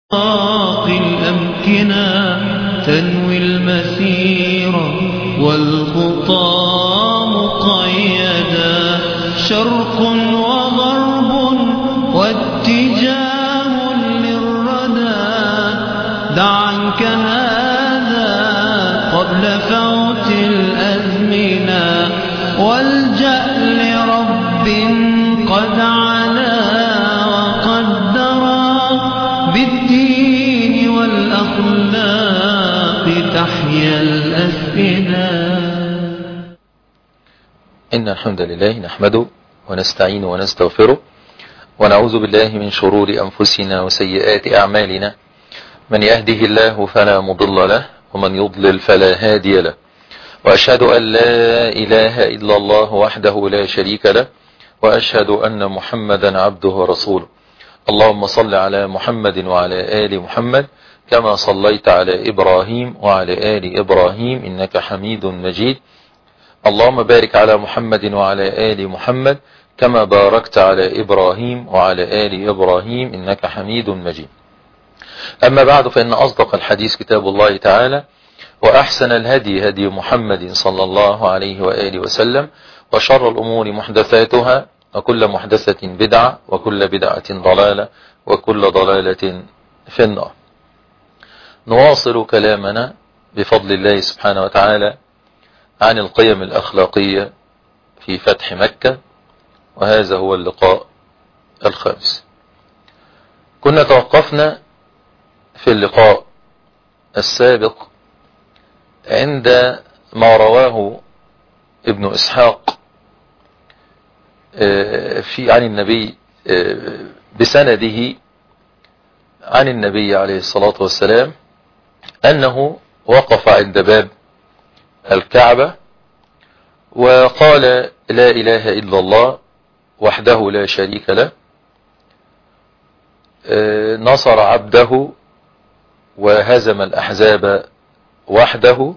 باقي الأمكنة تنوي المسير والخطى مقيدا، شرق وغرب واتجاه للردى. دع عنك هذا قبل فوت الأزمنة، والجأ لرب قد علا وقدرا، بالدين والأخلاق تحيا الأفئدة. إن الحمد لله نحمده ونستعين ونستغفره، ونعوذ بالله من شرور أنفسنا وسيئات أعمالنا. من يهده الله فلا مضل له، ومن يضلل فلا هادي له. وأشهد أن لا إله إلا الله وحده لا شريك له، وأشهد أن محمدا عبده ورسوله. اللهم صل على محمد وعلى آل محمد كما صليت على إبراهيم وعلى آل إبراهيم إنك حميد مجيد. اللهم بارك على محمد وعلى آل محمد كما باركت على إبراهيم وعلى آل إبراهيم إنك حميد مجيد. أما بعد، فإن أصدق الحديث كتاب الله تعالى، وأحسن الهدي هدي محمد صلى الله عليه وآله وسلم، وشر الأمور محدثاتها، وكل محدثة بدعة، وكل بدعة ضلالة، وكل ضلالة في النار. نواصل كلامنا بفضل الله سبحانه وتعالى عن القيم الأخلاقية في فتح مكة، وهذا هو اللقاء الخامس. كنا توقفنا في اللقاء السابق عند ما رواه ابن إسحاق عن النبي بسنده عن النبي عليه الصلاة والسلام أنه وقف عند باب الكعبة وقال: لا إله إلا الله وحده لا شريك له، نصر عبده وهزم الأحزاب وحده.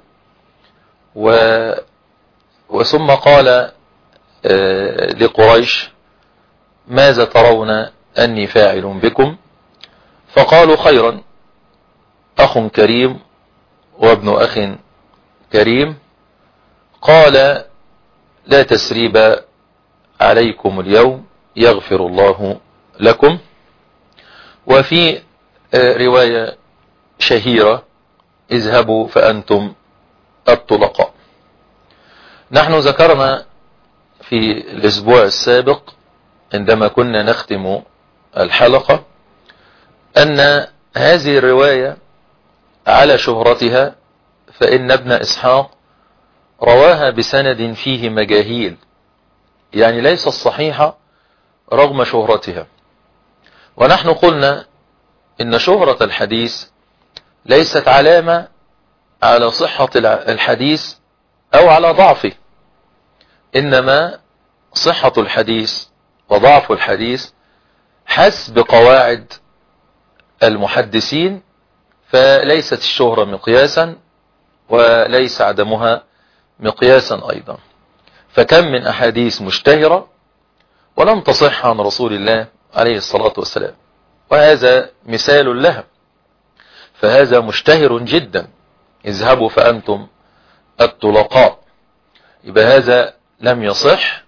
وثم قال لقريش: ماذا ترون أني فاعل بكم؟ فقالوا: خيرا، أخ كريم وابن أخ كريم. قال: لا تسريب عليكم اليوم، يغفر الله لكم. وفي رواية شهيرة: اذهبوا فأنتم الطلقاء. نحن ذكرنا في الأسبوع السابق عندما كنا نختم الحلقة أن هذه الرواية على شهرتها، فإن ابن إسحاق رواها بسند فيه مجاهيل، يعني ليس الصحيحة رغم شهرتها. ونحن قلنا إن شهرة الحديث ليست علامة على صحة الحديث أو على ضعفه، إنما صحة الحديث وضعف الحديث حسب قواعد المحدثين، فليست الشهرة مقياسا وليس عدمها مقياسا أيضا. فكم من أحاديث مشتهرة ولم تصح عن رسول الله عليه الصلاة والسلام، وهذا مثال لها. فهذا مشتهر جدا: اذهبوا فأنتم الطلقاء. يبقى هذا لم يصح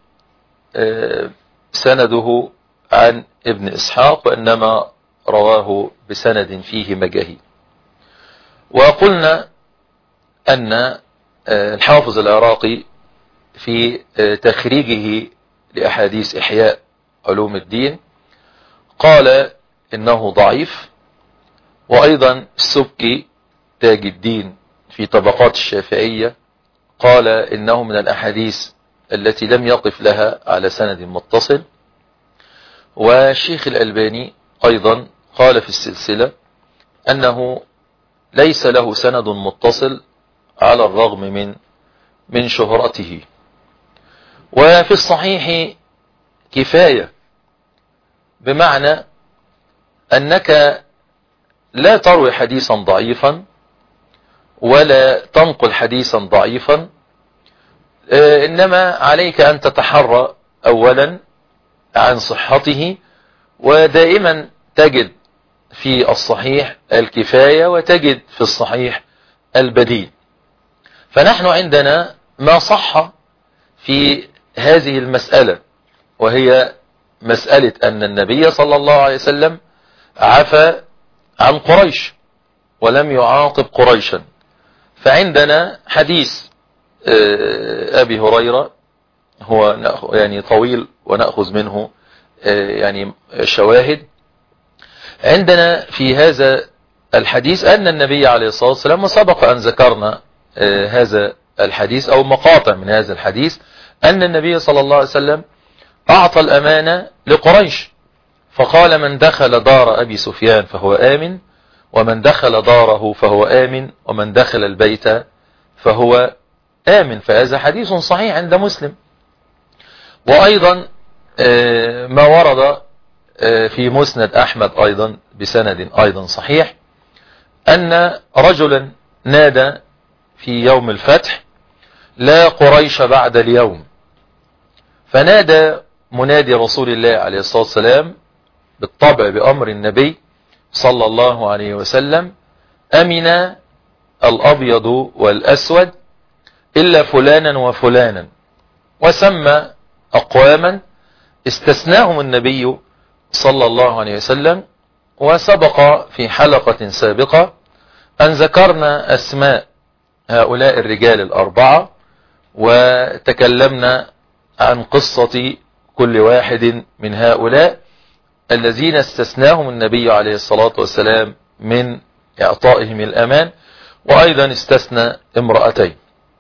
سنده عن ابن إسحاق، وإنما رواه بسند فيه مجاهيل. وقلنا أن الحافظ العراقي في تخريجه لأحاديث إحياء علوم الدين قال إنه ضعيف. وأيضا السبكي تاج الدين في طبقات الشافعية قال إنه من الأحاديث التي لم يقف لها على سند متصل. والشيخ الألباني أيضا قال في السلسلة أنه ليس له سند متصل على الرغم من شهرته. وفي الصحيح كفاية، بمعنى أنك لا تروي حديثا ضعيفا ولا تنقل حديثا ضعيفا، إنما عليك أن تتحرى أولا عن صحته، ودائما تجد في الصحيح الكفاية وتجد في الصحيح البديل. فنحن عندنا ما صح في هذه المسألة، وهي مسألة أن النبي صلى الله عليه وسلم عفى عن قريش ولم يعاقب قريشا. فعندنا حديث أبي هريرة هو يعني طويل ونأخذ منه يعني شواهد. عندنا في هذا الحديث أن النبي عليه الصلاة والسلام، وسبق أن ذكرنا هذا الحديث أو مقاطع من هذا الحديث، أن النبي صلى الله عليه وسلم أعطى الأمانة لقريش، فقال: من دخل دار أبي سفيان فهو آمن، ومن دخل داره فهو آمن، ومن دخل البيت فهو آمن. فهذا حديث صحيح عند مسلم. وأيضا ما ورد في مسند أحمد أيضا بسند أيضا صحيح، أن رجلا نادى في يوم الفتح: لا قريش بعد اليوم. فنادى منادي رسول الله عليه الصلاة والسلام بالطبع بأمر النبي صلى الله عليه وسلم: أمن الأبيض والأسود إلا فلانا وفلانا. وسمى أقواما استثناهم النبي صلى الله عليه وسلم. وسبق في حلقة سابقة أن ذكرنا أسماء هؤلاء الرجال الأربعة، وتكلمنا عن قصة كل واحد من هؤلاء الذين استثناهم النبي عليه الصلاة والسلام من إعطائهم الأمان، وأيضا استثنى امرأتين.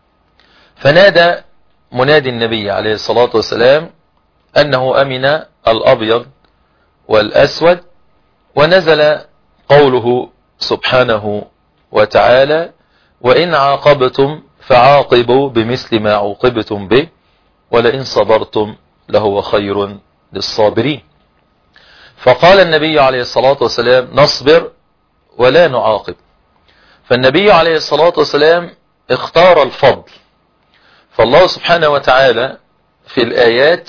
فنادى منادي النبي عليه الصلاة والسلام أنه أمن الأبيض والأسود، ونزل قوله سبحانه وتعالى: وإن عاقبتم فعاقبوا بمثل ما عوقبتم به ولئن صبرتم لهو خير للصابرين. فقال النبي عليه الصلاة والسلام: نصبر ولا نعاقب. فالنبي عليه الصلاة والسلام اختار الفضل. فالله سبحانه وتعالى في الآيات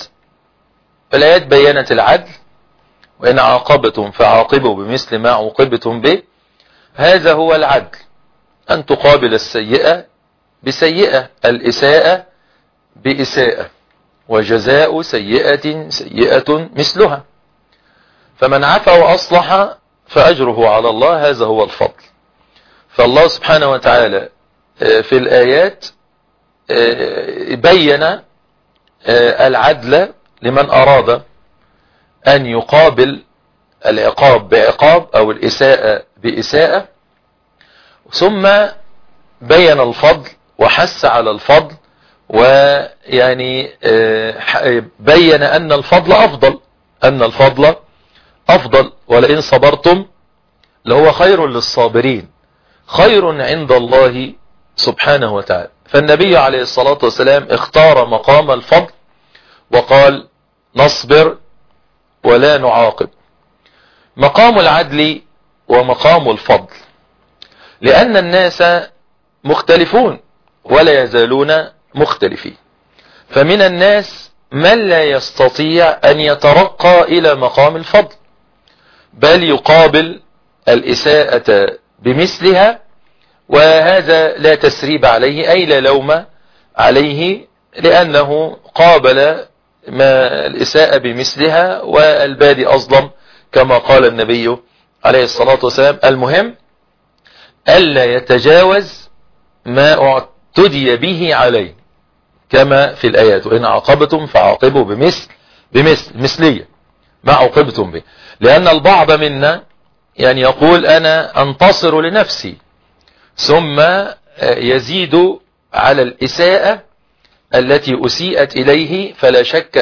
بيّنت العدل: وإن عاقبتم فعاقبوا بمثل ما عوقبتم به. هذا هو العدل، أن تقابل السيئة بسيئة، الإساءة بإساءة، وجزاء سيئة سيئة مثلها. فمن عفا وأصلح فأجره على الله، هذا هو الفضل. فالله سبحانه وتعالى في الآيات بين العدل لمن أراد أن يقابل العقاب بعقاب أو الإساءة بإساءة، ثم بين الفضل وحث على الفضل، ويعني بين أن الفضل أفضل، ولئن صبرتم لهو خير للصابرين، خير عند الله سبحانه وتعالى. فالنبي عليه الصلاة والسلام اختار مقام الفضل وقال: نصبر ولا نعاقب. مقام العدل ومقام الفضل، لأن الناس مختلفون ولا يزالون مختلفين. فمن الناس من لا يستطيع أن يترقى إلى مقام الفضل، بل يقابل الإساءة بمثلها، وهذا لا تسريب عليه أي لا لوم عليه، لأنه قابل ما الإساءة بمثلها، والبادي أظلم كما قال النبي عليه الصلاة والسلام. المهم ألا يتجاوز ما اعتدي به عليه، كما في الآيات: وإن عاقبتم فعاقبوا مثلية ما عوقبتم به. لأن البعض منا يعني يقول: أنا أنتصر لنفسي، ثم يزيد على الإساءة التي أسيئت إليه، فلا شك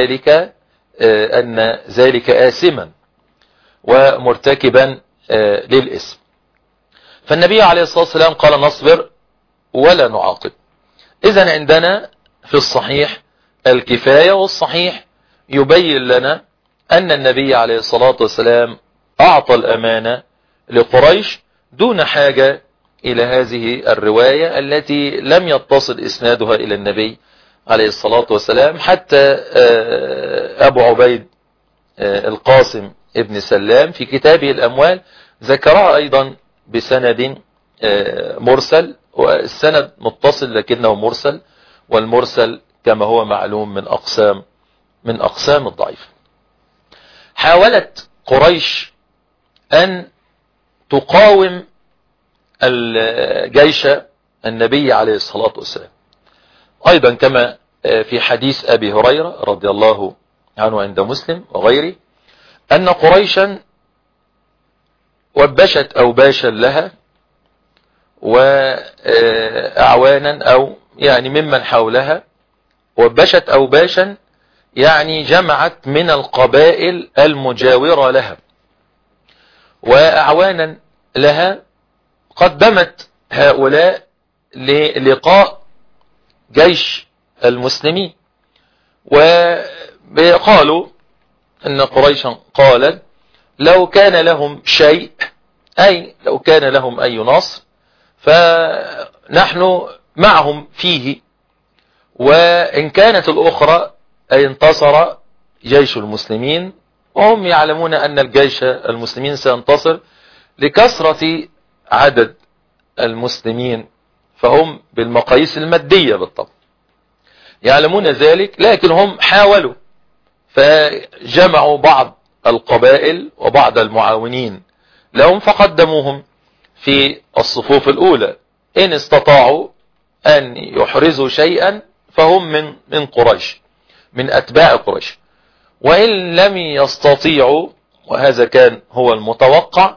أن ذلك آثما ومرتكبا للإثم. فالنبي عليه الصلاة والسلام قال: نصبر ولا نعاقب. إذن عندنا في الصحيح الكفاية، والصحيح يبين لنا أن النبي عليه الصلاة والسلام أعطى الأمانة لقريش دون حاجة إلى هذه الرواية التي لم يتصل إسنادها إلى النبي عليه الصلاة والسلام. حتى أبو عبيد القاسم ابن سلام في كتابه الأموال ذكرها أيضا بسند مرسل، والسند متصل لكنه مرسل، والمرسل كما هو معلوم من أقسام الضعيف. حاولت قريش أن تقاوم الجيش النبي عليه الصلاة والسلام، أيضا كما في حديث أبي هريرة رضي الله عنه عند مسلم وغيره أن قريشا وبشت أوباشا لها وأعوانا أو يعني ممن حولها، وبشت أوباشا يعني جمعت من القبائل المجاورة لها وأعوانا لها، قدمت هؤلاء للقاء جيش المسلمين. وقالوا ان قريشا قالت لو كان لهم شيء، أي لو كان لهم أي نصر فنحن معهم فيه، وإن كانت الأخرى أي انتصر جيش المسلمين، وهم يعلمون أن الجيش المسلمين سينتصر لكثرة عدد المسلمين، فهم بالمقاييس المادية بالطبع يعلمون ذلك، لكن هم حاولوا فجمعوا بعض القبائل وبعض المعاونين لهم فقدموهم في الصفوف الأولى، إن استطاعوا أن يحرزوا شيئا فهم من قريش، من أتباع قريش، وإن لم يستطيعوا وهذا كان هو المتوقع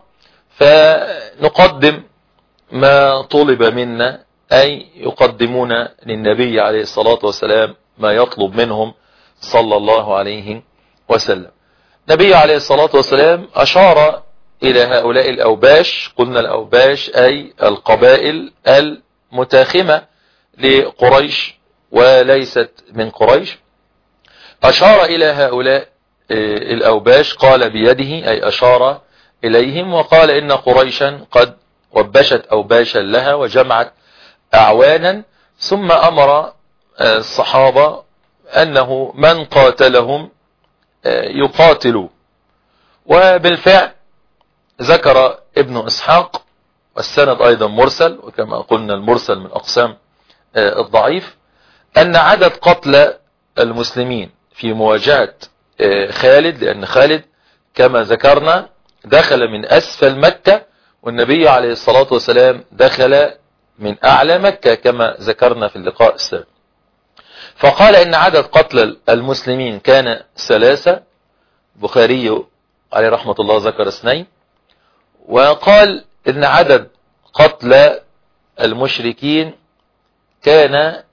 فنقدم ما طلب منا، أي يقدمون للنبي عليه الصلاة والسلام ما يطلب منهم صلى الله عليه وسلم. النبي عليه الصلاة والسلام أشار إلى هؤلاء الأوباش، قلنا الأوباش أي القبائل المتاخمة لقريش وليست من قريش، أشار إلى هؤلاء الأوباش قال بيده أي أشار إليهم وقال إن قريشا قد وبشت أوباشا لها وجمعت أعوانا، ثم أمر الصحابة أنه من قاتلهم يقاتلوا. وبالفعل ذكر ابن إسحاق والسند أيضا مرسل، وكما قلنا المرسل من أقسام الضعيف، أن عدد قتلى المسلمين في مواجهة خالد، لأن خالد كما ذكرنا دخل من أسفل مكة والنبي عليه الصلاة والسلام دخل من أعلى مكة كما ذكرنا في اللقاء السابق، فقال إن عدد قتلى المسلمين كان 3، بخاري عليه رحمة الله ذكر 2، وقال إن عدد قتلى المشركين كان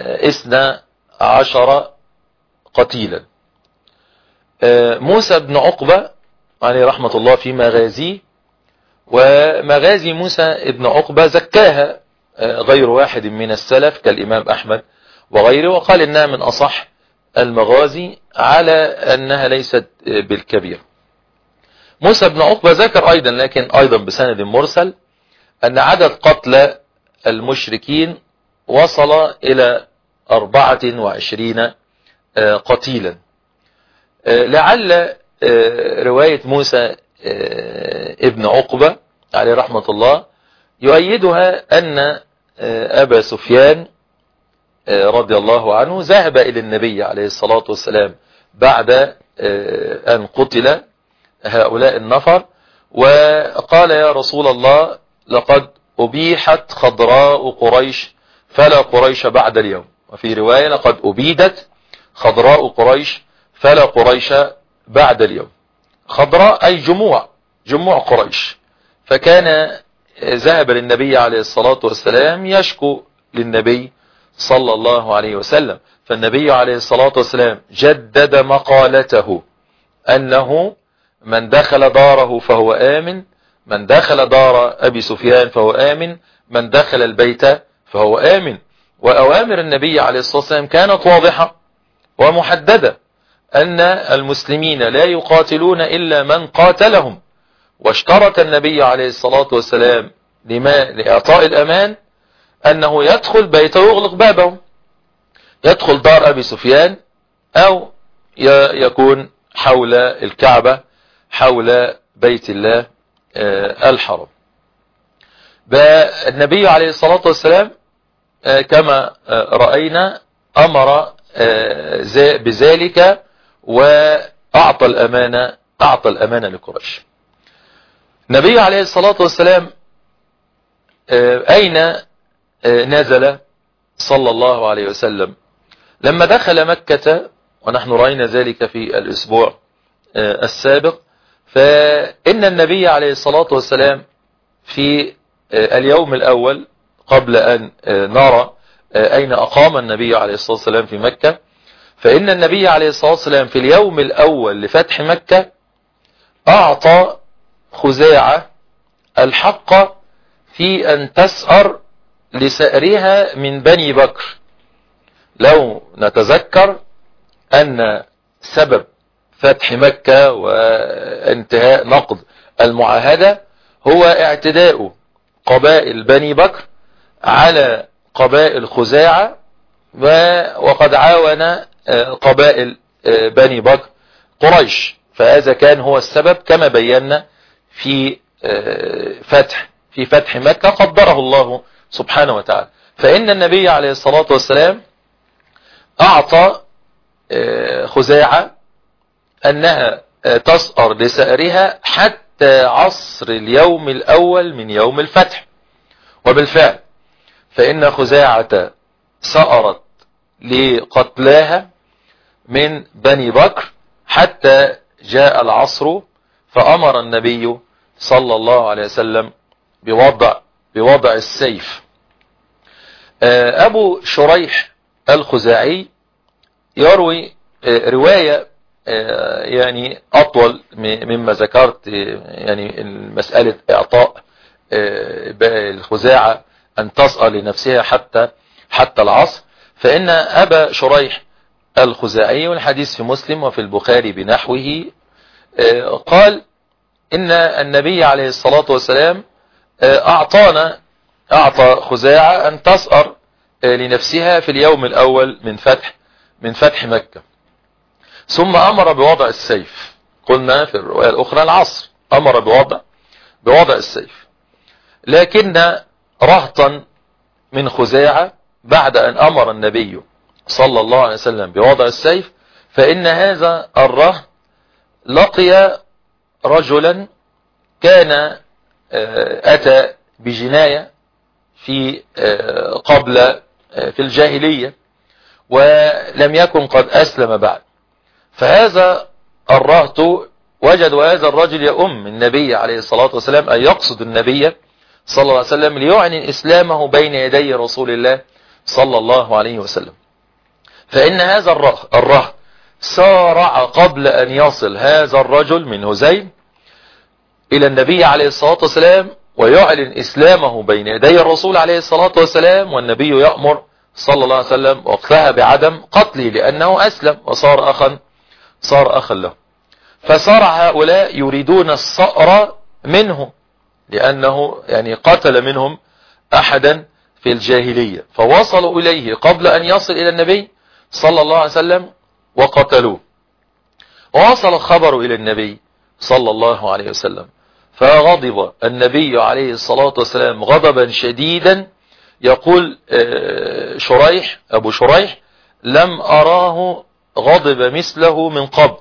12 قتيلا. موسى بن عقبة عليه رحمة الله في مغازيه، ومغازي موسى بن عقبة زكاها غير واحد من السلف كالإمام أحمد وغيره، وقال إنها من أصح المغازي على أنها ليست بالكبير. موسى بن عقبة ذكر أيضا لكن أيضا بسند مرسل أن عدد قتلى المشركين وصل إلى 24 قتيلا. لعل رواية موسى ابن عقبة عليه رحمة الله يؤيدها أن أبا سفيان رضي الله عنه ذهب إلى النبي عليه الصلاة والسلام بعد أن قتل هؤلاء النفر وقال يا رسول الله لقد أبيحت خضراء قريش فلا قريش بعد اليوم، وفي رواية لقد أبيدت خضراء قريش فلا قريش بعد اليوم. خضراء أي جموع قريش، فكان ذهب للنبي عليه الصلاة والسلام يشكو للنبي صلى الله عليه وسلم، فالنبي عليه الصلاة والسلام جدد مقالته أنه من دخل داره فهو آمن، من دخل دار أبي سفيان فهو آمن، من دخل البيت فهو آمن. وأوامر النبي عليه الصلاة والسلام كانت واضحة ومحددة، أن المسلمين لا يقاتلون إلا من قاتلهم، واشترط النبي عليه الصلاة والسلام لإعطاء الأمان أنه يدخل بيته ويغلق بابه، يدخل دار أبي سفيان أو يكون حول الكعبة حول بيت الله الحرام. النبي عليه الصلاة والسلام كما رأينا أمر بذلك وأعطى الأمانة لقريش. النبي عليه الصلاة والسلام أين نزل صلى الله عليه وسلم؟ لما دخل مكة، ونحن رأينا ذلك في الأسبوع السابق، فإن النبي عليه الصلاة والسلام في اليوم الأول قبل أن نرى أين أقام النبي عليه الصلاة والسلام في مكة، فإن النبي عليه الصلاة والسلام في اليوم الأول لفتح مكة أعطى خزاعة الحق في أن تسأر لسأرها من بني بكر. لو نتذكر أن سبب فتح مكة وانتهاء نقض المعاهدة هو اعتداء قبائل بني بكر على قبائل خزاعة، وقد عاون قبائل بني بكر قريش، فهذا كان هو السبب كما بينا في فتح مكة قدره الله سبحانه وتعالى. فإن النبي عليه الصلاة والسلام أعطى خزاعة أنها تسأر لسأرها حتى عصر اليوم الأول من يوم الفتح، وبالفعل فإن خزاعة سأرت لقتلاها من بني بكر حتى جاء العصر، فأمر النبي صلى الله عليه وسلم بوضع السيف. أبو شريح الخزاعي يروي رواية يعني أطول مما ذكرت، يعني مسألة إعطاء الخزاعة أن تسأل لنفسها حتى العصر. فإن أبا شريح الخزاعي، والحديث في مسلم وفي البخاري بنحوه، قال إن النبي عليه الصلاة والسلام أعطى خزاعة أن تسأر لنفسها في اليوم الأول من فتح مكة، ثم أمر بوضع السيف. قلنا في الرواية الأخرى العصر أمر بوضع السيف، لكن رهطا من خزاعة بعد أن أمر النبي صلى الله عليه وسلم بوضع السيف، فإن هذا الرهط لقي رجلا كان أتى بجناية في الجاهلية ولم يكن قد أسلم بعد. فهذا الرهط وجد هذا الرجل يؤم النبي عليه الصلاة والسلام، أن يقصد النبي صلى الله عليه وسلم ليعلن إسلامه بين يدي رسول الله صلى الله عليه وسلم. فإن هذا الرهط سارع قبل أن يصل هذا الرجل من هزيل إلى النبي عليه الصلاة والسلام ويعلن إسلامه بين يدي الرسول عليه الصلاة والسلام، والنبي يأمر صلى الله عليه وسلم وقتها بعدم قتله لأنه أسلم وصار أخا له. فصار هؤلاء يريدون الصأر منه لأنه يعني قتل منهم أحدا في الجاهلية، فوصلوا إليه قبل أن يصل إلى النبي صلى الله عليه وسلم وقتلوه. ووصل الخبر إلى النبي صلى الله عليه وسلم، فغضب النبي عليه الصلاة والسلام غضبا شديدا. يقول أبو شريح: لم أراه غضب مثله من قبل.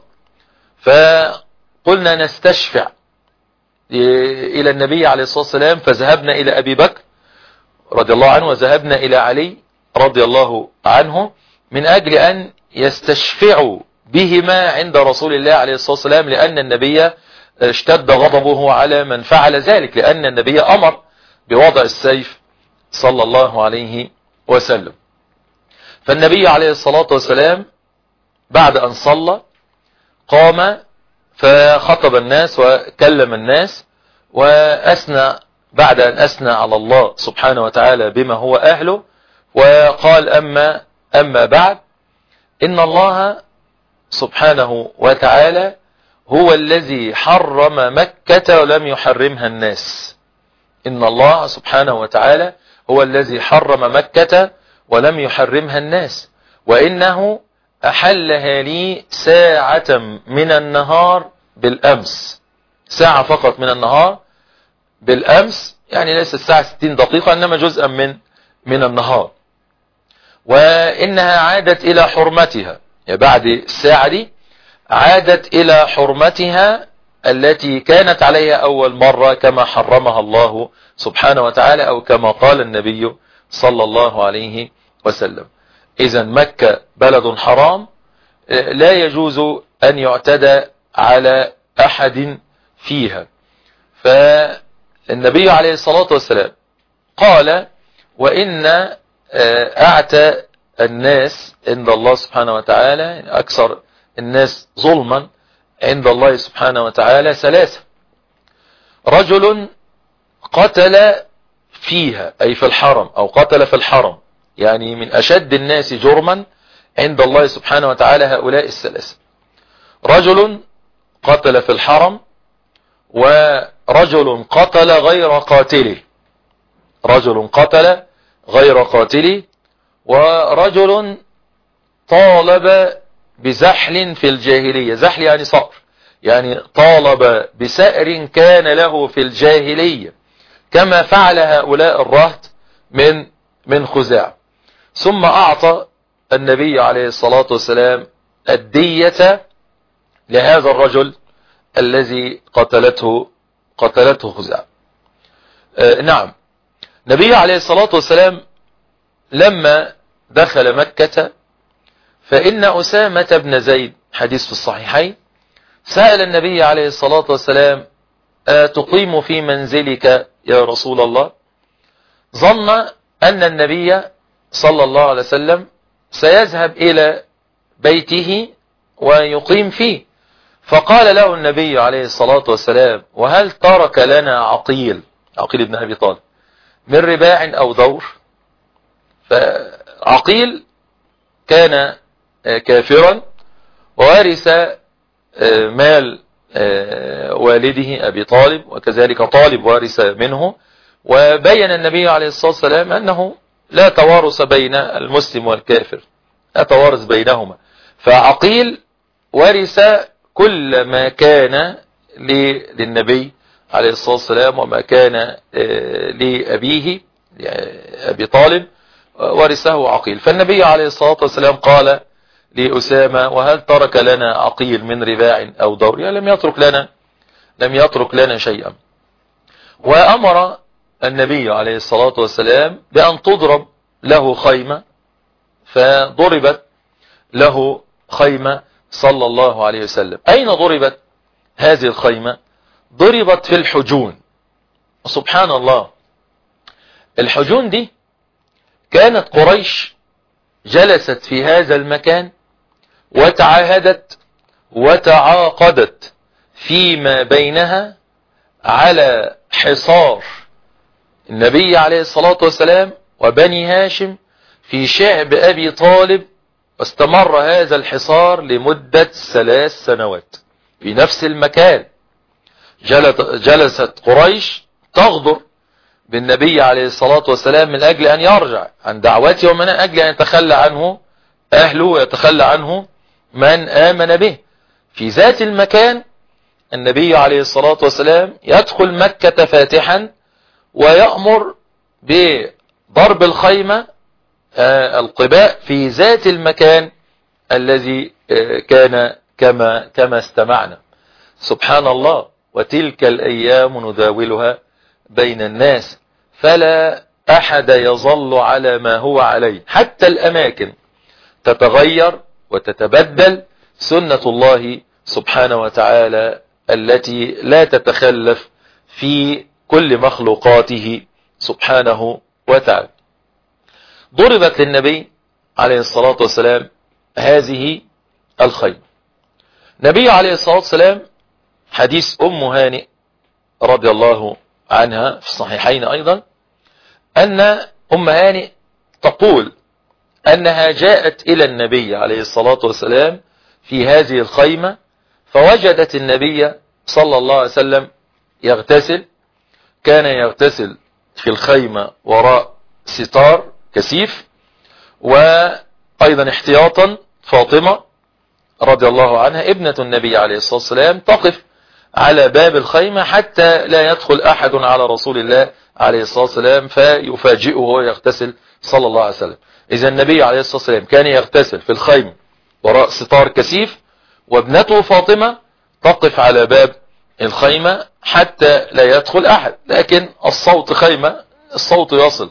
فقلنا نستشفع إلى النبي عليه الصلاة والسلام، فذهبنا إلى أبي بكر رضي الله عنه وذهبنا إلى علي رضي الله عنه من أجل أن يستشفعوا بهما عند رسول الله عليه الصلاة والسلام، لأن النبي اشتد غضبه على من فعل ذلك، لأن النبي أمر بوضع السيف صلى الله عليه وسلم. فالنبي عليه الصلاة والسلام بعد أن صلى قام فخطب الناس وكلم الناس وأثنى بعد أن أثنى على الله سبحانه وتعالى بما هو أهله، وقال: أما بعد، إن الله سبحانه وتعالى هو الذي حرم مكة ولم يحرمها الناس. إن الله سبحانه وتعالى هو الذي حرم مكة ولم يحرمها الناس، وإنه أحلها لي ساعة من النهار بالأمس. ساعة فقط من النهار بالأمس، يعني ليس الساعة 60 دقيقة إنما جزءا من النهار، وإنها عادت إلى حرمتها، يعني بعد الساعة دي عادت إلى حرمتها التي كانت عليها أول مرة كما حرمها الله سبحانه وتعالى، أو كما قال النبي صلى الله عليه وسلم. إذن مكة بلد حرام، لا يجوز أن يعتدى على أحد فيها. فالنبي عليه الصلاة والسلام قال: وإن أعتى الناس عند الله سبحانه وتعالى، يعني أكثر الناس ظلما عند الله سبحانه وتعالى 3: رجل قتل فيها أي في الحرم، أو قتل في الحرم، يعني من أشد الناس جرما عند الله سبحانه وتعالى هؤلاء 3: رجل قتل في الحرم، ورجل قتل غير قاتله، رجل قتل غير قاتله، ورجل طالب بزحل في الجاهلية. زحل يعني صقر، يعني طالب بسأر كان له في الجاهلية كما فعل هؤلاء الرهط من خزاع. ثم أعطى النبي عليه الصلاة والسلام الدية لهذا الرجل الذي قتلته خزاع. نعم، النبي عليه الصلاة والسلام لما دخل مكة، فإن أسامة بن زيد، حديث في الصحيحين، سأل النبي عليه الصلاة والسلام: تقيم في منزلك يا رسول الله؟ ظن أن النبي صلى الله عليه وسلم سيذهب إلى بيته ويقيم فيه، فقال له النبي عليه الصلاة والسلام: وهل ترك لنا عقيل بن أبي طالب من رباع أو دور؟ فعقيل كان كافرا ووارث مال والده أبي طالب، وكذلك طالب وارث منه. وبين النبي عليه الصلاة والسلام أنه لا توارث بين المسلم والكافر، لا توارث بينهما. فعقيل ورث كل ما كان للنبي عليه الصلاة والسلام، وما كان لأبيه أبي طالب ورثه عقيل. فالنبي عليه الصلاة والسلام قال لأسامة: وهل ترك لنا عقيل من رباع أو دور؟ يعني لم يترك لنا شيئا. وأمر النبي عليه الصلاة والسلام بأن تضرب له خيمة، فضربت له خيمة صلى الله عليه وسلم. أين ضربت هذه الخيمة؟ ضربت في الحجون. سبحان الله، الحجون دي كانت قريش جلست في هذا المكان وتعاهدت وتعاقدت فيما بينها على حصار النبي عليه الصلاة والسلام وبني هاشم في شعب أبي طالب، واستمر هذا الحصار لمدة 3 سنوات في نفس المكان. جلست قريش تغدر بالنبي عليه الصلاة والسلام من أجل أن يرجع عن دعوته، ومن أجل أن يتخلى عنه أهله ويتخلى عنه من آمن به. في ذات المكان النبي عليه الصلاة والسلام يدخل مكة فاتحا ويأمر بضرب الخيمة القباء في ذات المكان الذي كان كما استمعنا. سبحان الله، وتلك الأيام نداولها بين الناس فلا أحد يظل على ما هو عليه، حتى الأماكن تتغير وتتبدل، سنة الله سبحانه وتعالى التي لا تتخلف في كل مخلوقاته سبحانه وتعالى. ضربت للنبي عليه الصلاة والسلام هذه الخيمة. النبي عليه الصلاة والسلام، حديث أم هانئ رضي الله عنها في الصحيحين أيضا، أن أم هانئ تقول أنها جاءت إلى النبي عليه الصلاة والسلام في هذه الخيمة، فوجدت النبي صلى الله عليه وسلم يغتسل. كان يغتسل في الخيمة وراء ستار كثيف، وأيضا احتياطا فاطمة رضي الله عنها ابنة النبي عليه الصلاة والسلام تقف على باب الخيمة حتى لا يدخل أحد على رسول الله عليه الصلاة والسلام فيفاجئه وهو يغتسل صلى الله عليه وسلم. إذا النبي عليه الصلاة والسلام كان يغتسل في الخيمة وراء ستار كثيف، وابنته فاطمة تقف على باب الخيمة حتى لا يدخل أحد، لكن الصوت خيمة، الصوت يصل.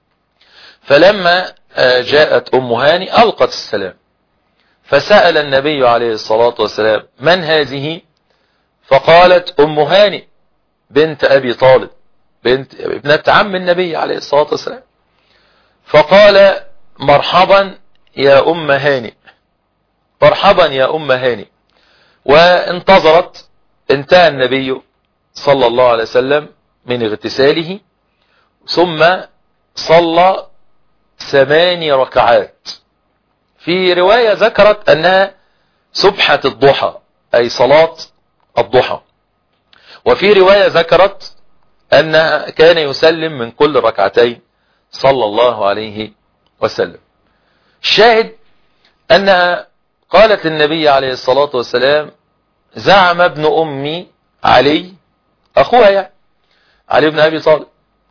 فلما جاءت أم هاني ألقت السلام، فسأل النبي عليه الصلاة والسلام من هذه؟ فقالت أم هاني بنت أبي طالب، ابنة عم النبي عليه الصلاة والسلام. فقال مرحبا يا أم هاني، مرحبا يا أم هاني. وانتظرت، انتهى النبي صلى الله عليه وسلم من اغتساله، ثم صلى 8 ركعات. في رواية ذكرت أنها سبحة الضحى، أي صلاة الضحى، وفي رواية ذكرت أنها كان يسلم من كل ركعتين صلى الله عليه وسلم. الشاهد أنها قالت للنبي عليه الصلاة والسلام زعم ابن أمي علي، أخوها يعني علي بن أبي طالب،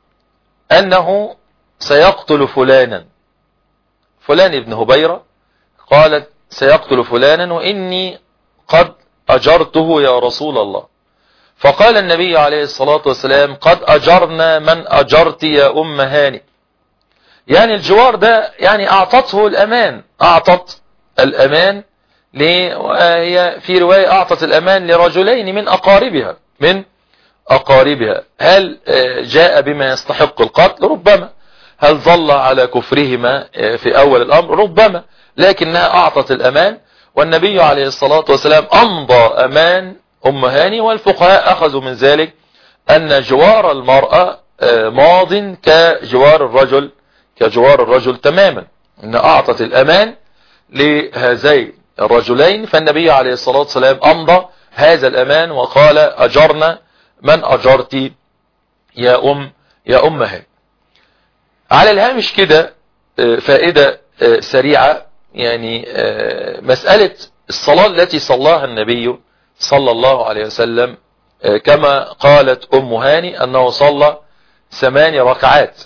أنه سيقتل فلانا، فلان ابن هبيرة، قالت سيقتل فلانا وإني قد أجرته يا رسول الله. فقال النبي عليه الصلاة والسلام قد أجرنا من أجرت يا أم هاني، يعني الجوار ده يعني أعطته الأمان، أعطت الأمان وهي في رواية أعطت الأمان لرجلين من أقاربها. هل جاء بما يستحق القتل؟ ربما. هل ظل على كفرهما في أول الأمر؟ ربما. لكنها أعطت الأمان، والنبي عليه الصلاة والسلام أمضى أمان أم هاني. والفقهاء أخذوا من ذلك أن جوار المرأة ماض كجوار الرجل تماما، أن أعطت الأمان لهذين الرجلين، فالنبي عليه الصلاة والسلام أمضى هذا الأمان وقال أجرنا من أجرت يا أم هاني. على الهامش كده فائدة سريعة، يعني مسألة الصلاة التي صلاها النبي صلى الله عليه وسلم كما قالت أم هاني أنه صلى 8 ركعات،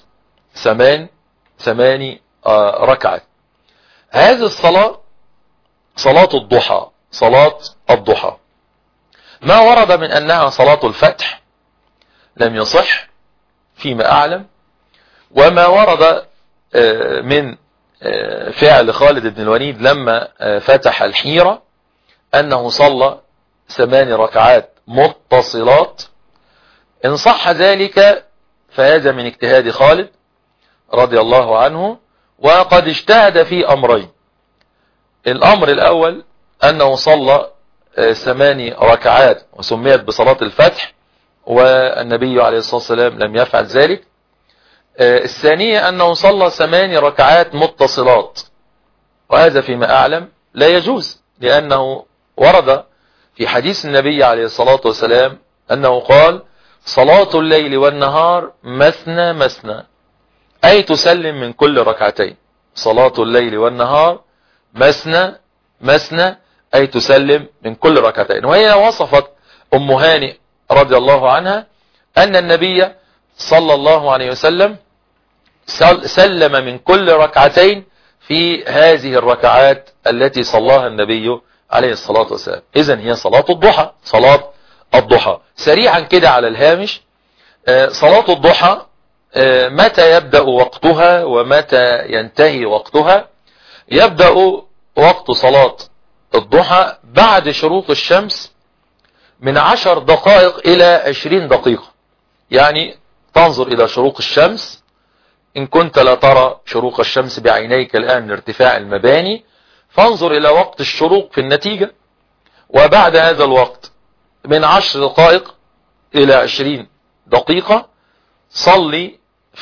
8 ركعات. هذه الصلاة صلاة الضحى، ما ورد من أنها صلاة الفتح لم يصح فيما أعلم، وما ورد من فعل خالد بن الوليد لما فتح الحيرة أنه صلى 8 ركعات متصلات. إن صح ذلك فهذا من اجتهاد خالد رضي الله عنه، وقد اجتهد في أمرين. الأمر الأول أنه صلى 8 ركعات وسميت بصلاة الفتح، والنبي عليه الصلاة والسلام لم يفعل ذلك. الثانية أنه صلى 8 ركعات متصلات، وهذا فيما أعلم لا يجوز، لأنه ورد في حديث النبي عليه الصلاة والسلام أنه قال صلاة الليل والنهار مثنى مثنى، أي تسلم من كل ركعتين. صلاة الليل والنهار مثنى مثنى، أي تسلم من كل ركعتين. وهي وصفت أم هاني رضي الله عنها أن النبي صلى الله عليه وسلم سلم من كل ركعتين في هذه الركعات التي صلاها النبي عليه الصلاة والسلام. إذن هي صلاة الضحى. سريعا كده على الهامش، صلاة الضحى متى يبدأ وقتها ومتى ينتهي وقتها؟ يبدأ وقت صلاة الضحى بعد شروق الشمس من 10 دقائق إلى 20 دقيقة. يعني تنظر إلى شروق الشمس، إن كنت لا ترى شروق الشمس بعينيك الآن لارتفاع المباني، فانظر إلى وقت الشروق في النتيجة، وبعد هذا الوقت من 10 دقائق إلى 20 دقيقة صلي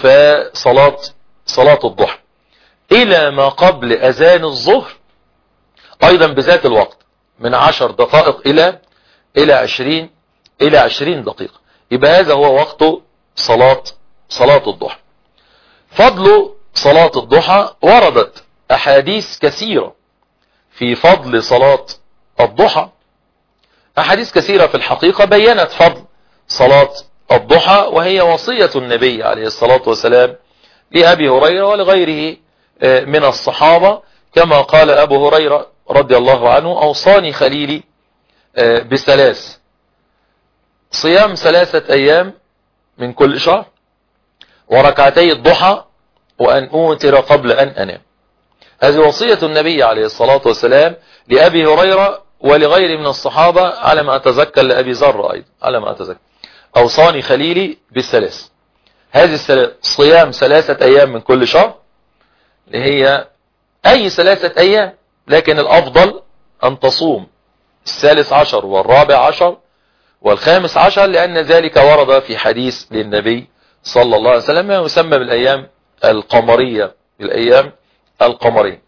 صلاة الضحى إلى ما قبل أذان الظهر، أيضا بذات الوقت من 10 دقائق إلى 20 دقيقة. يبقى هذا هو وقت صلاة الضحى. فضل صلاة الضحى، وردت أحاديث كثيرة في فضل صلاة الضحى، أحاديث كثيرة في الحقيقة بيّنت فضل صلاة الضحى، وهي وصية النبي عليه الصلاة والسلام لأبي هريرة ولغيره من الصحابة، كما قال أبو هريرة رضي الله عنه: أوصاني خليلي بثلاث: صيام 3 أيام من كل شهر، وركعتي الضحى، وأن أوتر قبل أن أنام. هذه وصية النبي عليه الصلاة والسلام لأبي هريرة ولغيره من الصحابة، على ما أتذكر لأبي ذر أيضا على ما أتذكر. أوصاني خليلي بالثلاث. هذه الثلاث: صيام 3 أيام من كل شهر، اللي هي أي 3 أيام، لكن الأفضل أن تصوم 13 و14 و15، لأن ذلك ورد في حديث للنبي صلى الله عليه وسلم ما يسمى بالأيام القمرية، بالأيام القمرية.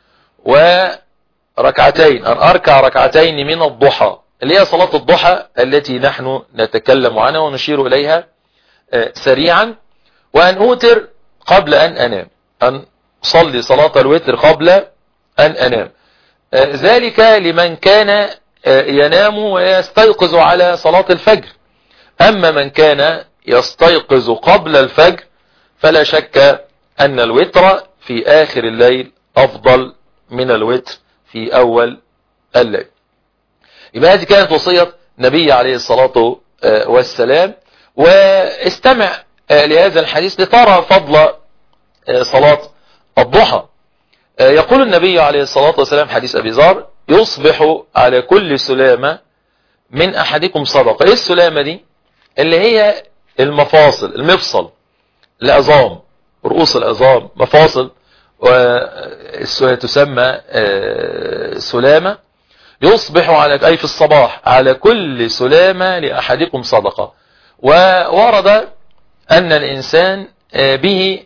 وركعتين، أن أركع ركعتين من الضحى، اللي هي صلاة الضحى التي نحن نتكلم عنها ونشير إليها سريعا. وأن أوتر قبل أن أنام، أن أصلي صلاة الوتر قبل أن أنام. ذلك لمن كان ينام ويستيقظ على صلاة الفجر. أما من كان يستيقظ قبل الفجر فلا شك أن الوتر في آخر الليل أفضل من الوتر في أول الليل. يبقى هذه كانت وصية نبي عليه الصلاة والسلام. واستمع لهذا الحديث لترى فضل صلاة الضحى. يقول النبي عليه الصلاة والسلام حديث أبي ذر: يصبح على كل سلامة من أحدكم صدقة. إيه السلامة دي؟ اللي هي المفاصل، المفصل، العظام، رؤوس العظام، مفاصل، تسمى سلامة. يصبح على أي في الصباح على كل سلامة لأحدكم صدقة. وورد أن الإنسان به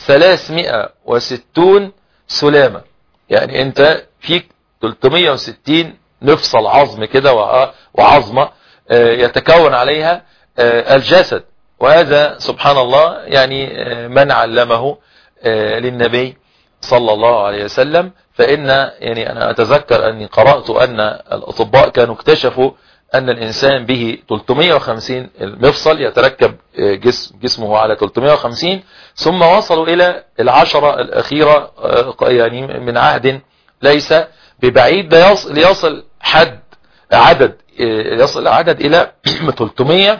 360 سلامة، يعني أنت فيك 360 مفصل عظم كده وعظمة يتكون عليها الجسد. وهذا سبحان الله يعني من علمه للنبي صلى الله عليه وسلم. فإن يعني أنا أتذكر أني قرأت أن الأطباء كانوا اكتشفوا أن الإنسان به 350 المفصل يتركب جسمه على 350، ثم وصلوا إلى 10 الأخيرة يعني من عهد ليس ببعيد ليصل يصل العدد إلى 300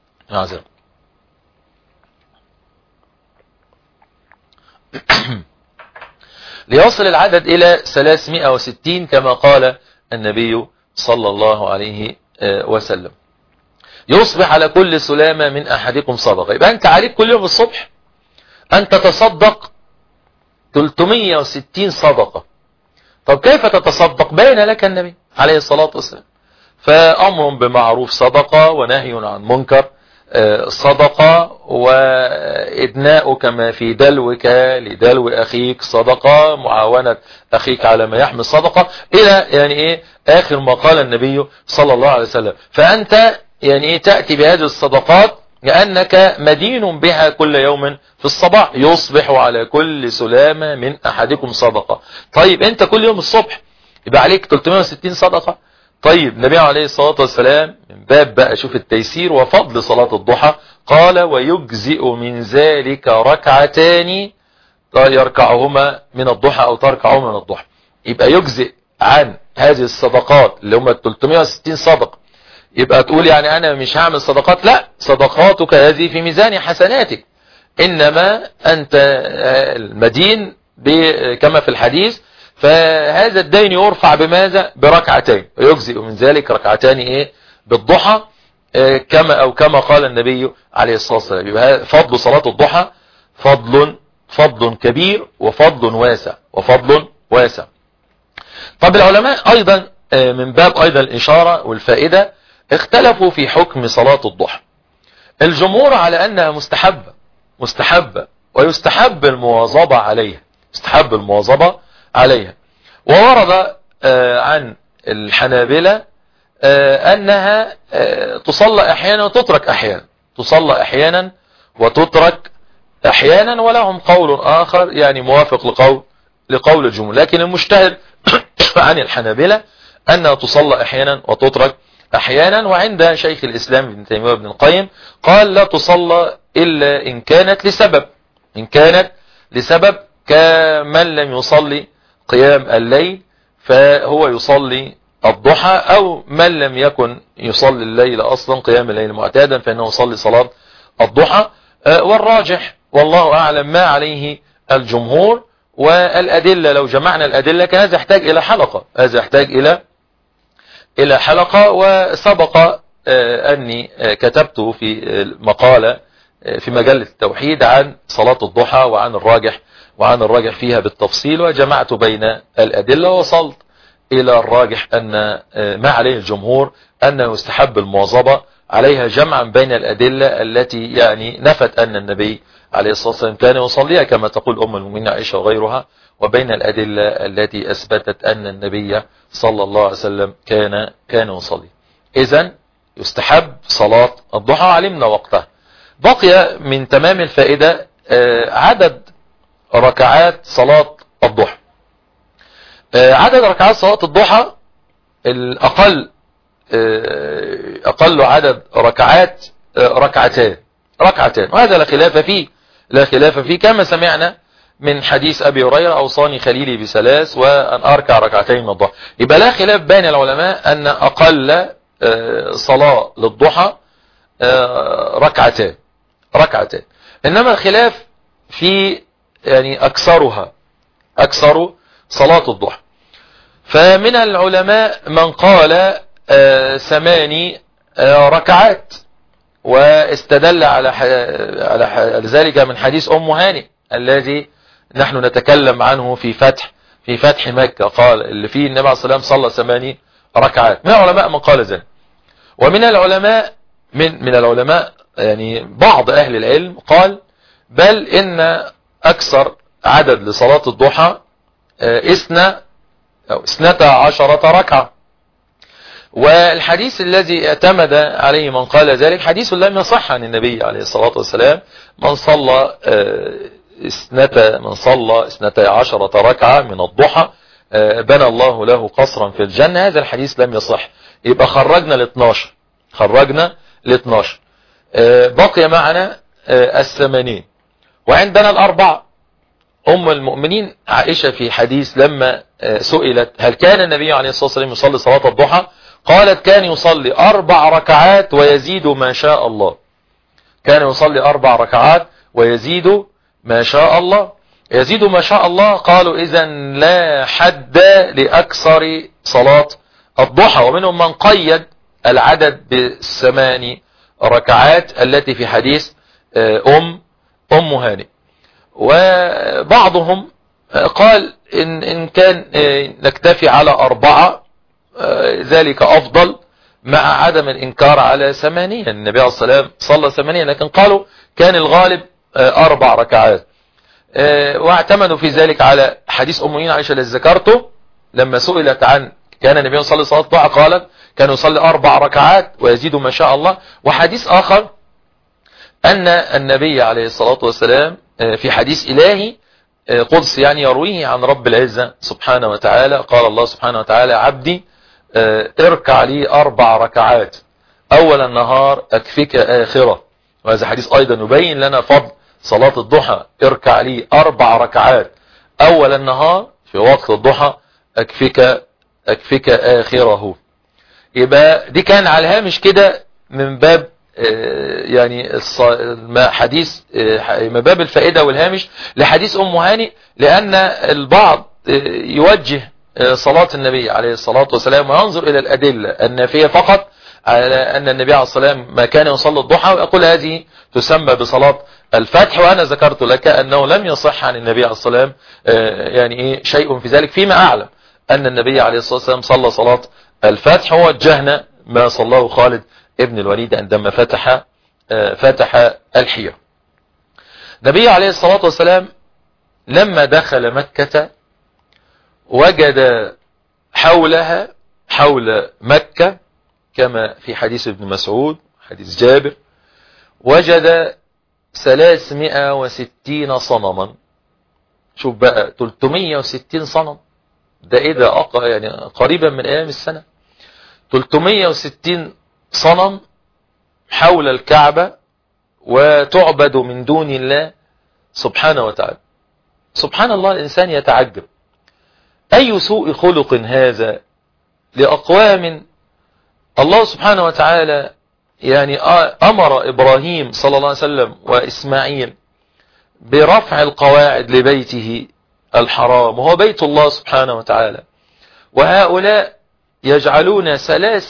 ليصل العدد إلى 360 كما قال النبي صلى الله عليه وسلم. يصبح على كل سلامة من أحدكم صدقة. يبقى أنت عليك كل يوم الصبح أن تتصدق 360 صدقة. طب كيف تتصدق؟ بين لك النبي عليه الصلاة والسلام. فأمر بمعروف صدقة، ونهي عن منكر صدقة، وإدناؤك ما في دلوك لدلو أخيك صدقة، معاونة أخيك على ما يحمل صدقة، إلى يعني إيه آخر ما قال النبي صلى الله عليه وسلم. فأنت يعني إيه تأتي بهذه الصدقات لأنك مدين بها كل يوم في الصباح. يصبح على كل سلامة من أحدكم صدقة. طيب أنت كل يوم الصبح يبقى عليك 360 صدقة. طيب النبي عليه الصلاة والسلام من باب بقى شوف التيسير وفضل صلاة الضحى قال: ويجزئ من ذلك ركعتان يركعهما من الضحى أو تركعهما من الضحى. يبقى يجزئ عن هذه الصدقات اللي هم 360 صدقة. يبقى تقول يعني أنا مش هعمل صدقات، لا، صدقاتك هذه في ميزان حسناتك، إنما أنت المدين كما في الحديث. فهذا الدين يرفع بماذا؟ بركعتين. ويجزئ من ذلك ركعتان إيه بالضحى، كما قال النبي عليه الصلاة والسلام. يبقى فضل صلاة الضحى فضل كبير وفضل واسع. طب العلماء أيضا من باب أيضا الإشارة والفائدة اختلفوا في حكم صلاة الضحى. الجمهور على أنها مستحبة ويستحب المواظبة عليها. وورد عن الحنابلة أنها تصلى أحيانا وتترك أحيانا ولهم قول آخر يعني موافق لقول الجمهور. لكن المشتهر عن الحنابلة أنها تصلى أحيانا وتترك أحيانا. وعند شيخ الإسلام ابن تيمية وابن القيم قال لا تصلى إلا إن كانت لسبب، إن كانت لسبب كمن لم يصلي قيام الليل فهو يصلي الضحى، أو من لم يكن يصلي الليل أصلا قيام الليل معتادا فإنه يصلي صلاة الضحى. والراجح والله أعلم ما عليه الجمهور. والأدلة لو جمعنا الأدلة كان هذا يحتاج إلى حلقة، هذا يحتاج إلى حلقة. وسبق أني كتبت في مقالة في مجلة التوحيد عن صلاة الضحى وعن الراجح فيها بالتفصيل، وجمعت بين الأدلة ووصلت إلى الراجح أن ما عليه الجمهور أنه يستحب المواظبة عليها جمعا بين الأدلة التي يعني نفت أن النبي عليه الصلاة والسلام كان يصليها كما تقول أم المؤمنين عائشة وغيرها، وبين الأدلة التي أثبتت أن النبي صلى الله عليه وسلم كان يصلي. إذن يستحب صلاة الضحى علمنا وقتها. بقي من تمام الفائدة عدد ركعات صلاة الضحى. عدد ركعات صلاة الضحى الأقل أقل عدد ركعات ركعتان، وهذا لا خلاف فيه كما سمعنا من حديث أبي هريرة أوصاني خليلي بثلاث وأن أركع ركعتين من الضحى. يبقى لا خلاف بين العلماء أن أقل صلاة للضحى ركعتان، إنما الخلاف في يعني أكثر صلاة الضحى. فمن العلماء من قال 8 ركعات، واستدل على ذلك من حديث أم هانئ الذي نحن نتكلم عنه في فتح مكة، قال اللي فيه النبي عليه الصلاة والسلام صلى 8 ركعات. من العلماء من قال ذلك، ومن العلماء من العلماء يعني بعض أهل العلم قال بل إن أكثر عدد لصلاة الضحى 12 ركعة. والحديث الذي اعتمد عليه من قال ذلك حديث لم يصح عن النبي عليه الصلاة والسلام، من صلى 12 ركعة من الضحى بنى الله له قصرا في الجنة. هذا الحديث لم يصح، يبقى خرجنا ل 12. بقي معنا 8. وعندنا 4. أم المؤمنين عائشة في حديث لما سئلت هل كان النبي عليه الصلاة والسلام يصلي صلاة الضحى، قالت كان يصلي 4 ركعات ويزيد ما شاء الله. كان يصلي 4 ركعات ويزيد ما شاء الله. يزيد ما شاء الله، قالوا إذن لا حد لأكثر صلاة الضحى. ومنهم من قيد العدد ب8 ركعات التي في حديث أم هانئ. وبعضهم قال إن كان نكتفي على 4 ذلك أفضل مع عدم الإنكار على 8. النبي عليه الصلاة والسلام صلى 8، لكن قالوا كان الغالب 4 ركعات. واعتمدوا في ذلك على حديث أم المؤمنين عائشة الذي ذكرته لما سئلت عن كان النبي يصلي صلاة الضحى قالت كان يصلي 4 ركعات ويزيد ما شاء الله. وحديث آخر أن النبي عليه الصلاة والسلام في حديث إلهي قدس يعني يرويه عن رب العزة سبحانه وتعالى، قال الله سبحانه وتعالى عبدي اركع لي 4 ركعات أول النهار أكفك آخرة. وهذا حديث أيضا يبين لنا فضل صلاة الضحى، اركع لي 4 ركعات أول النهار في وقت الضحى أكفك آخره. يبقى دي كان على الهامش كده من باب يعني حديث من باب الفائدة والهامش لحديث أم هانئ، لأن البعض يوجه صلاة النبي عليه الصلاة والسلام وينظر إلى الأدلة النافية فقط على أن النبي عليه الصلاة والسلام ما كان يصلي الضحى، ويقول هذه تسمى بصلاة الفتح. وأنا ذكرت لك أنه لم يصح عن النبي عليه الصلاة والسلام يعني شيء في ذلك، فيما أعلم أن النبي عليه الصلاة والسلام صلى صلاة الفتح. ووجهنا ما صلاه خالد ابن الوليد عندما فتح الحيرة. النبي عليه الصلاة والسلام لما دخل مكة وجد حول مكة كما في حديث ابن مسعود حديث جابر وجد 360 صنما. شوف بقى 360 صنم، ده ايه ده يعني قريبا من ايام السنة. 360 صنم حول الكعبة وتعبد من دون الله سبحانه وتعالى. سبحان الله، الإنسان يتعجب أي سوء خلق هذا لأقوام الله سبحانه وتعالى يعني أمر إبراهيم صلى الله عليه وسلم وإسماعيل برفع القواعد لبيته الحرام وهو بيت الله سبحانه وتعالى، وهؤلاء يجعلون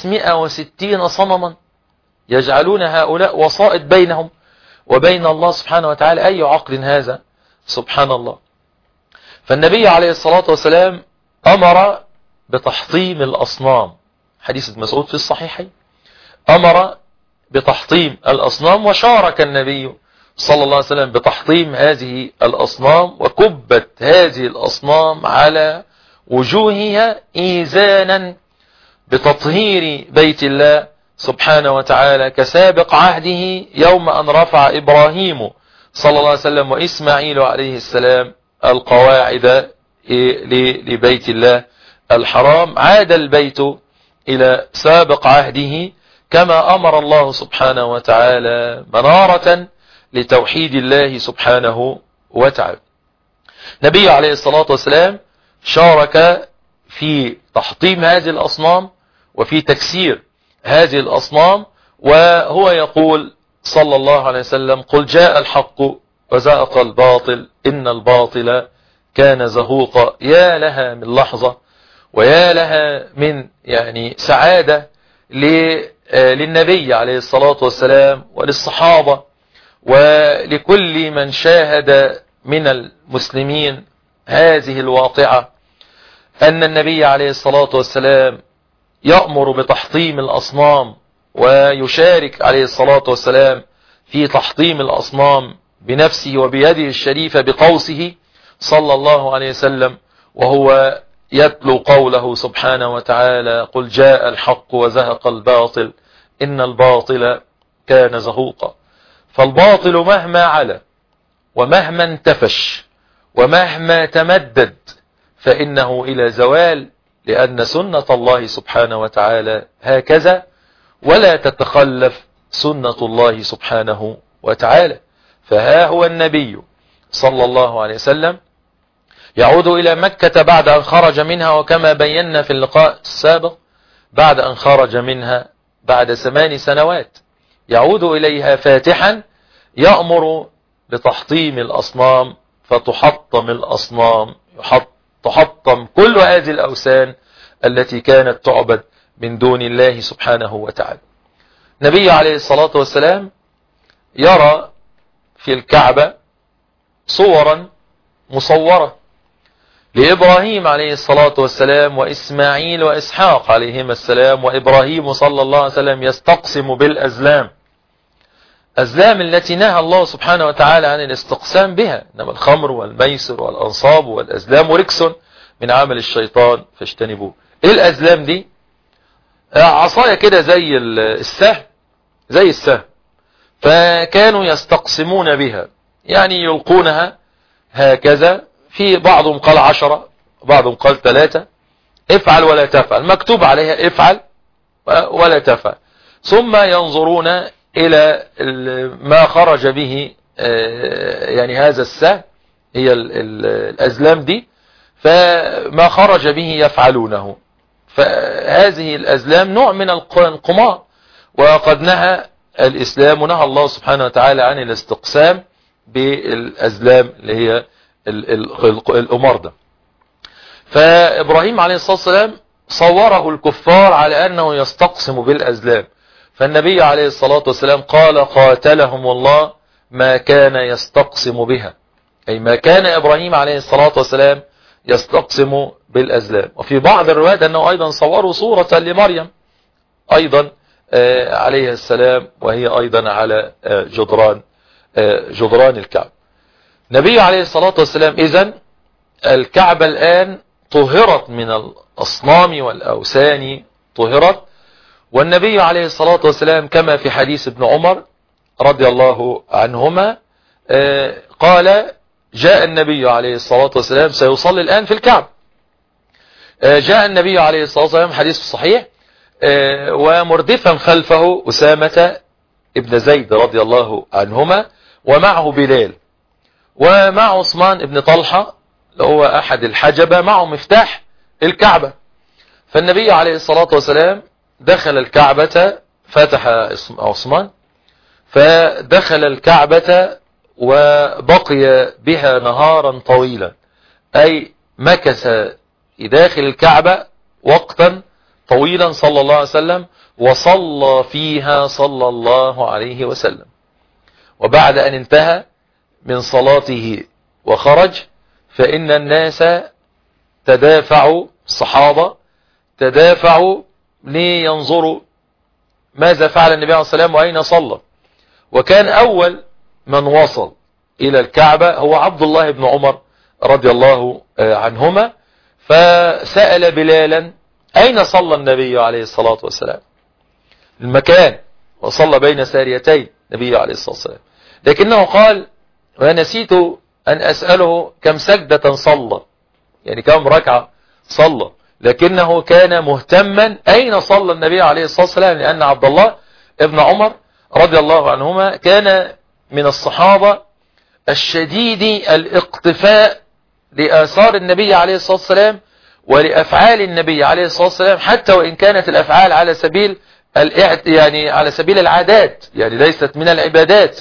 360 صنما، يجعلون هؤلاء وسائط بينهم وبين الله سبحانه وتعالى. أي عقل هذا؟ سبحان الله. فالنبي عليه الصلاة والسلام أمر بتحطيم الأصنام، حديث ابن مسعود في الصحيحين، أمر بتحطيم الأصنام، وشارك النبي صلى الله عليه وسلم بتحطيم هذه الأصنام، وكبت هذه الأصنام على وجوهها إيذانا بتطهير بيت الله سبحانه وتعالى كسابق عهده يوم أن رفع إبراهيم صلى الله عليه وسلم وإسماعيل عليه السلام القواعد لبيت الله الحرام. عاد البيت إلى سابق عهده كما أمر الله سبحانه وتعالى، منارة لتوحيد الله سبحانه وتعالى. النبي عليه الصلاة والسلام شارك في تحطيم هذه الأصنام وفي تكسير هذه الأصنام، وهو يقول صلى الله عليه وسلم: قل جاء الحق وزهق الباطل إن الباطل كان زهوقا. يا لها من لحظة ويا لها من يعني سعادة للنبي عليه الصلاة والسلام وللصحابة ولكل من شاهد من المسلمين هذه الواقعة، أن النبي عليه الصلاة والسلام يأمر بتحطيم الأصنام ويشارك عليه الصلاة والسلام في تحطيم الأصنام بنفسه وبيده الشريفة بقوسه صلى الله عليه وسلم، وهو يتلو قوله سبحانه وتعالى: قل جاء الحق وزهق الباطل إن الباطل كان زهوقا. فالباطل مهما علا ومهما انتفش ومهما تمدد فإنه إلى زوال، لأن سنة الله سبحانه وتعالى هكذا، ولا تتخلف سنة الله سبحانه وتعالى. فها هو النبي صلى الله عليه وسلم يعود إلى مكة بعد أن خرج منها، وكما بينا في اللقاء السابق بعد أن خرج منها بعد 8 سنوات يعود إليها فاتحا، يأمر بتحطيم الأصنام، فتحطم الأصنام، تحطم كل هذه الأوثان التي كانت تعبد من دون الله سبحانه وتعالى. النبي عليه الصلاة والسلام يرى في الكعبة صورا مصورة لإبراهيم عليه الصلاة والسلام وإسماعيل وإسحاق عليهما السلام، وإبراهيم صلى الله عليه وسلم يستقسم بالأزلام، أزلام التي نهى الله سبحانه وتعالى عن الاستقسام بها، إنما الخمر والميسر والأنصاب والأزلام ركس من عمل الشيطان فاجتنبوه. إيه الأزلام دي؟ عصاية كده زي السهم، فكانوا يستقسمون بها، يعني يلقونها هكذا، في بعضهم قال 10 بعضهم قال 3، افعل ولا تفعل، مكتوب عليها افعل ولا تفعل، ثم ينظرون إلى ما خرج به يعني هذا السهم، هي الأزلام دي، فما خرج به يفعلونه. فهذه الأزلام نوع من القمار، وقد نهى الإسلام ونهى الله سبحانه وتعالى عن الاستقسام بالأزلام اللي هي الأمر ده. فإبراهيم عليه الصلاة والسلام صوره الكفار على أنه يستقسم بالأزلام، فالنبي عليه الصلاة والسلام قال: قاتلهم الله ما كان يستقسم بها، أي ما كان إبراهيم عليه الصلاة والسلام يستقسم بالأزلام. وفي بعض الروايات أنه أيضا صوروا صورة لمريم أيضا عليه السلام، وهي أيضا على جدران الكعبة. النبي عليه الصلاة والسلام إذن الكعبة الآن طهرت من الأصنام والأوثان، طهرت، والنبي عليه الصلاة والسلام كما في حديث ابن عمر رضي الله عنهما قال: جاء النبي عليه الصلاة والسلام سيصلي الآن في الكعبة، جاء النبي عليه الصلاة والسلام حديث صحيح ومردفا خلفه أسامة ابن زيد رضي الله عنهما، ومعه بلال، ومع عثمان ابن طلحة اللي هو أحد الحجبة، معه مفتاح الكعبة. فالنبي عليه الصلاة والسلام دخل الكعبة، فتح عثمان، فدخل الكعبة وبقي بها نهارا طويلا، أي مكث داخل الكعبة وقتا طويلا صلى الله عليه وسلم، وصلى فيها صلى الله عليه وسلم. وبعد أن انتهى من صلاته وخرج، فإن الناس تدافعوا، الصحابة تدافعوا لينظروا ماذا فعل النبي عليه الصلاة والسلام وأين صلى. وكان أول من وصل إلى الكعبة هو عبد الله بن عمر رضي الله عنهما، فسأل بلالا أين صلى النبي عليه الصلاة والسلام، المكان، وصلى بين ساريتين النبي عليه الصلاة والسلام، لكنه قال ونسيت أن أسأله كم سجدة صلى، يعني كم ركعة صلى، لكنه كان مهتما أين صلى النبي عليه الصلاة والسلام، لأن عبد الله ابن عمر رضي الله عنهما كان من الصحابة الشديد الاقتفاء لآثار النبي عليه الصلاة والسلام ولأفعال النبي عليه الصلاة والسلام، حتى وإن كانت الأفعال على سبيل يعني على سبيل العادات، يعني ليست من العبادات.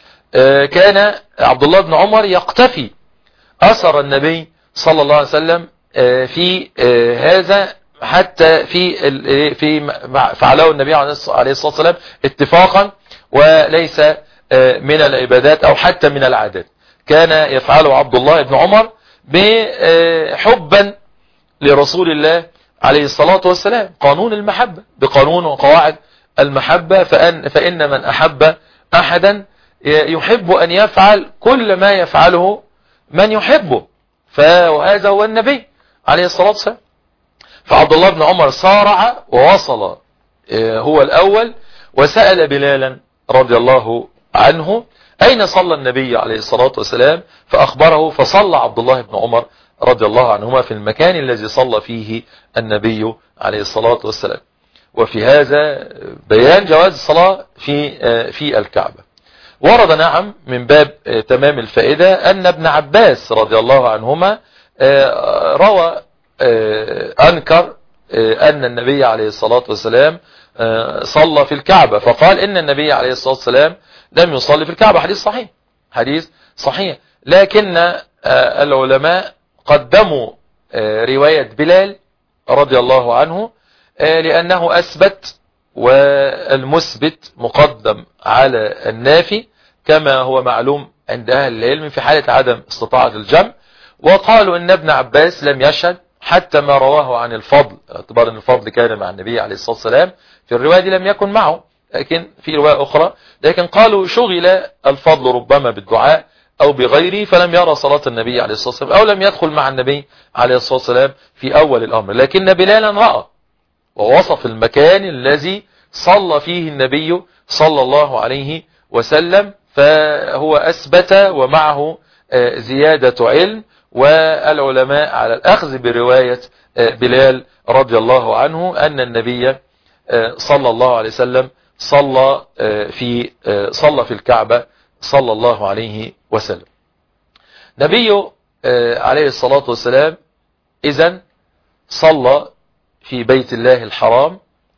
كان عبد الله بن عمر يقتفي أثر النبي صلى الله عليه وسلم في هذا، حتى في فعله النبي عليه الصلاة والسلام اتفاقا، وليس من العبادات أو حتى من العادات. كان يفعله عبد الله بن عمر بحبا لرسول الله عليه الصلاة والسلام، قانون المحبة، بقانون وقواعد المحبة، فإن من أحب أحدا يحب أن يفعل كل ما يفعله من يحبه، وهذا هو النبي عليه الصلاة والسلام. فعبد الله بن عمر سارع ووصل هو الأول، وسأل بلالا رضي الله عنه أين صلى النبي عليه الصلاة والسلام، فأخبره، فصلى عبد الله بن عمر رضي الله عنهما في المكان الذي صلى فيه النبي عليه الصلاة والسلام. وفي هذا بيان جواز الصلاة في الكعبة. ورد نعم من باب تمام الفائدة أن ابن عباس رضي الله عنهما روى أنكر أن النبي عليه الصلاة والسلام صلى في الكعبة، فقال إن النبي عليه الصلاة والسلام لم يصلي في الكعبة. حديث صحيح، لكن العلماء قدموا رواية بلال رضي الله عنه لأنه أثبت، والمثبت مقدم على النافي كما هو معلوم عند أهل العلم في حالة عدم استطاعة الجمع. وقالوا إن ابن عباس لم يشهد حتى ما رواه عن الفضل، اعتبار أن الفضل كان مع النبي عليه الصلاة والسلام، في الرواية دي لم يكن معه، لكن في رواية أخرى، لكن قالوا شغل الفضل ربما بالدعاء أو بغيره، فلم يرى صلاة النبي عليه الصلاة والسلام، أو لم يدخل مع النبي عليه الصلاة والسلام في أول الأمر. لكن بلالا رأى ووصف المكان الذي صلى فيه النبي صلى الله عليه وسلم، فهو أثبت ومعه زيادة علم، والعلماء على الأخذ برواية بلال رضي الله عنه أن النبي صلى الله عليه وسلم صلى في الكعبة صلى الله عليه وسلم. نبي عليه الصلاة والسلام إذن صلى في بيت الله الحرام،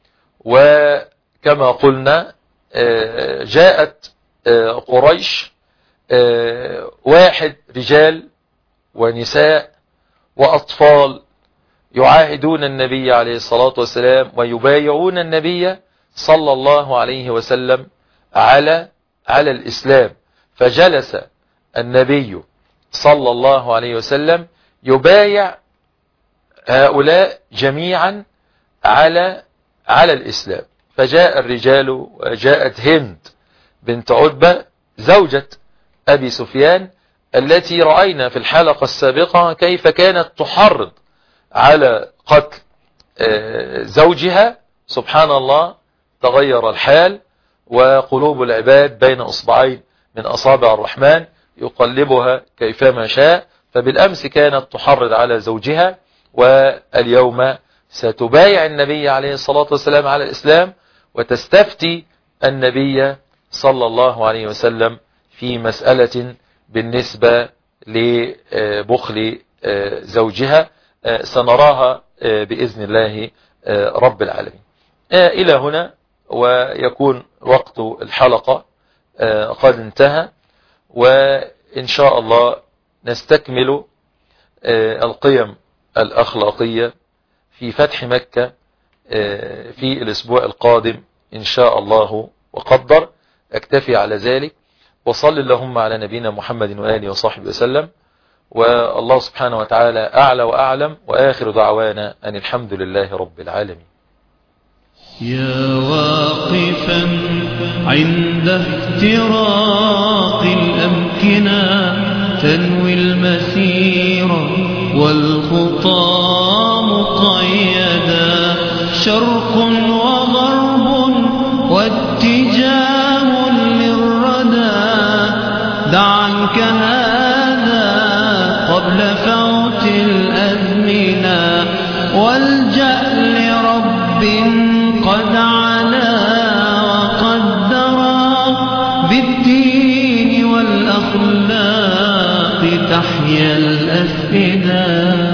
وكما قلنا جاءت قريش، واحد رجال ونساء وأطفال يعاهدون النبي عليه الصلاة والسلام ويبايعون النبي صلى الله عليه وسلم على الإسلام. فجلس النبي صلى الله عليه وسلم يبايع هؤلاء جميعا على الإسلام. فجاء الرجال، وجاءت هند بنت عتبة زوجة أبي سفيان، التي رأينا في الحلقة السابقة كيف كانت تحرض على قتل زوجها. سبحان الله، تغير الحال، وقلوب العباد بين أصبعين من أصابع الرحمن يقلبها كيفما شاء. فبالأمس كانت تحرض على زوجها، واليوم ستبايع النبي عليه الصلاة والسلام على الإسلام وتستفتي النبي صلى الله عليه وسلم في مسألة بالنسبة لبخل زوجها سنراها بإذن الله رب العالمين. إلى هنا ويكون وقت الحلقة قد انتهى، وإن شاء الله نستكمل القيم الأخلاقية في فتح مكة في الأسبوع القادم إن شاء الله وقدر. أكتفي على ذلك، وصل اللهم على نبينا محمد وآله وصحبه وسلم، والله سبحانه وتعالى أعلى وأعلم، وآخر دعوانا أن الحمد لله رب العالمين. يا واقفا عند افتراق الأمكنة تنوي المسير والخطى مقيدا، شرق وغرب واتجاه للردى، دع عنك هذا قبل فوت الأزمنة، والجأ لرب قد علا وقدرا، بالدين والأخلاق تحيا الأفئدة.